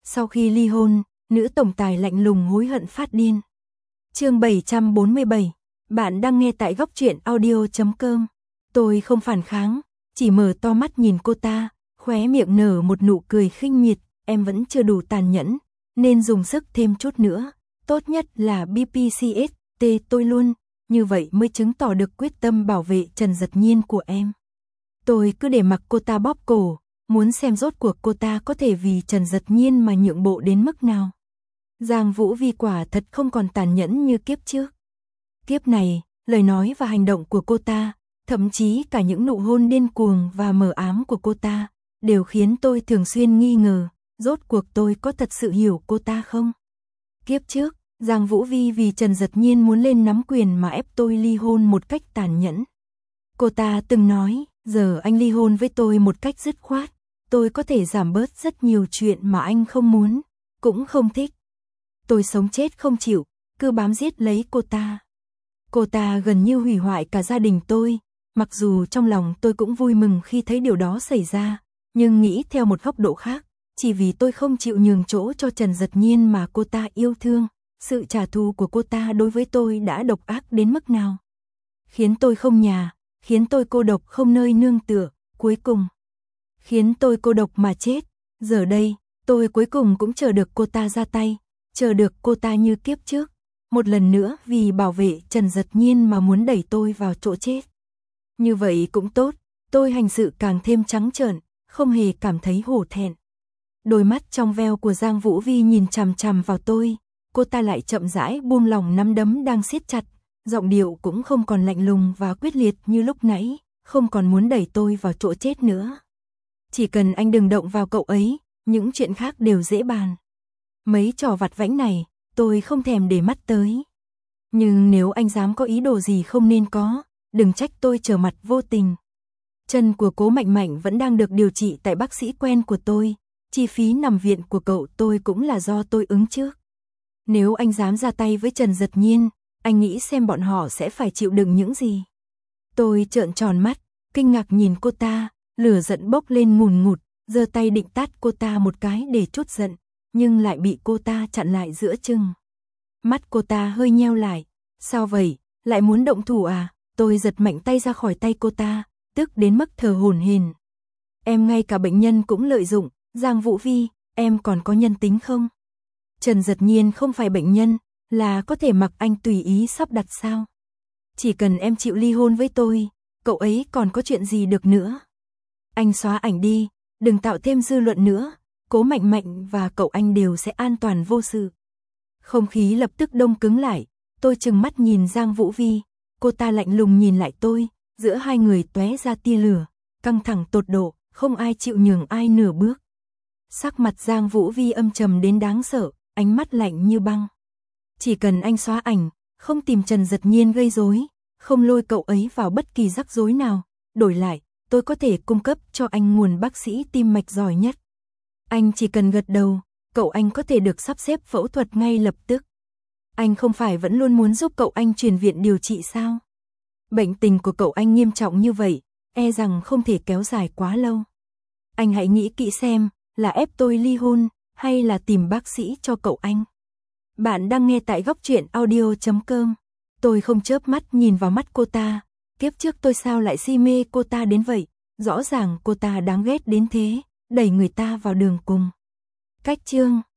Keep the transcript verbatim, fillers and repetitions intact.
Sau khi ly hôn, nữ tổng tài lạnh lùng hối hận phát điên. Chương bảy trăm bốn mươi bảy. Bạn đang nghe tại góc truyện audio chấm com. Tôi không phản kháng, chỉ mở to mắt nhìn cô ta, khóe miệng nở một nụ cười khinh miệt. Em vẫn chưa đủ tàn nhẫn, nên dùng sức thêm chút nữa. Tốt nhất là bê pê xê ét tê tôi luôn, như vậy mới chứng tỏ được quyết tâm bảo vệ Trần Dật Nhiên của em. Tôi cứ để mặc cô ta bóp cổ, muốn xem rốt cuộc cô ta có thể vì Trần Dật Nhiên mà nhượng bộ đến mức nào. Giang Vũ Vi quả thật không còn tàn nhẫn như kiếp trước. Kiếp này, lời nói và hành động của cô ta, thậm chí cả những nụ hôn điên cuồng và mờ ám của cô ta, đều khiến tôi thường xuyên nghi ngờ, rốt cuộc tôi có thật sự hiểu cô ta không? Kiếp trước, Giang Vũ Vi vì Trần Dật Nhiên muốn lên nắm quyền mà ép tôi ly hôn một cách tàn nhẫn. Cô ta từng nói, giờ anh ly hôn với tôi một cách dứt khoát, tôi có thể giảm bớt rất nhiều chuyện mà anh không muốn, cũng không thích. Tôi sống chết không chịu, cứ bám giết lấy cô ta. Cô ta gần như hủy hoại cả gia đình tôi, mặc dù trong lòng tôi cũng vui mừng khi thấy điều đó xảy ra, nhưng nghĩ theo một góc độ khác, chỉ vì tôi không chịu nhường chỗ cho Trần Dật Nhiên mà cô ta yêu thương, sự trả thù của cô ta đối với tôi đã độc ác đến mức nào. Khiến tôi không nhà, khiến tôi cô độc không nơi nương tựa, cuối cùng khiến tôi cô độc mà chết. Giờ đây, tôi cuối cùng cũng chờ được cô ta ra tay, chờ được cô ta như kiếp trước, một lần nữa vì bảo vệ Trần Dật Nhiên mà muốn đẩy tôi vào chỗ chết. Như vậy cũng tốt, tôi hành sự càng thêm trắng trợn, không hề cảm thấy hổ thẹn. Đôi mắt trong veo của Giang Vũ Vi nhìn chằm chằm vào tôi, cô ta lại chậm rãi buông lỏng nắm đấm đang siết chặt, giọng điệu cũng không còn lạnh lùng và quyết liệt như lúc nãy, không còn muốn đẩy tôi vào chỗ chết nữa. Chỉ cần anh đừng động vào cậu ấy, những chuyện khác đều dễ bàn. Mấy trò vặt vãnh này, tôi không thèm để mắt tới. Nhưng nếu anh dám có ý đồ gì không nên có, đừng trách tôi trở mặt vô tình. Chân của Cố Mạnh Mạnh vẫn đang được điều trị tại bác sĩ quen của tôi, chi phí nằm viện của cậu tôi cũng là do tôi ứng trước. Nếu anh dám ra tay với Trần Dật Nhiên, anh nghĩ xem bọn họ sẽ phải chịu đựng những gì. Tôi trợn tròn mắt, kinh ngạc nhìn cô ta, lửa giận bốc lên ngùn ngụt, giơ tay định tát cô ta một cái để trút giận, nhưng lại bị cô ta chặn lại giữa chừng. Mắt cô ta hơi nheo lại, sao vậy, lại muốn động thủ à? Tôi giật mạnh tay ra khỏi tay cô ta, tức đến mức thở hổn hển. Em ngay cả bệnh nhân cũng lợi dụng, Giang Vũ Vi, em còn có nhân tính không? Trần Dật Nhiên không phải bệnh nhân, là có thể mặc anh tùy ý sắp đặt sao? Chỉ cần em chịu ly hôn với tôi, cậu ấy còn có chuyện gì được nữa? Anh xóa ảnh đi, đừng tạo thêm dư luận nữa, Cố Mạnh Mạnh và cậu anh đều sẽ an toàn vô sự. Không khí lập tức đông cứng lại, tôi trừng mắt nhìn Giang Vũ Vi, cô ta lạnh lùng nhìn lại tôi, giữa hai người tóe ra tia lửa, căng thẳng tột độ, không ai chịu nhường ai nửa bước. Sắc mặt Giang Vũ Vi âm trầm đến đáng sợ, ánh mắt lạnh như băng. Chỉ cần anh xóa ảnh, không tìm Trần Dật Nhiên gây rối, không lôi cậu ấy vào bất kỳ rắc rối nào, đổi lại, tôi có thể cung cấp cho anh nguồn bác sĩ tim mạch giỏi nhất. Anh chỉ cần gật đầu, cậu anh có thể được sắp xếp phẫu thuật ngay lập tức. Anh không phải vẫn luôn muốn giúp cậu anh chuyển viện điều trị sao? Bệnh tình của cậu anh nghiêm trọng như vậy, e rằng không thể kéo dài quá lâu. Anh hãy nghĩ kỹ xem, là ép tôi ly hôn, hay là tìm bác sĩ cho cậu anh. Bạn đang nghe tại góc truyện audio chấm com. Tôi không chớp mắt nhìn vào mắt cô ta, kiếp trước tôi sao lại si mê cô ta đến vậy, rõ ràng cô ta đáng ghét đến thế, đẩy người ta vào đường cùng. Cách chương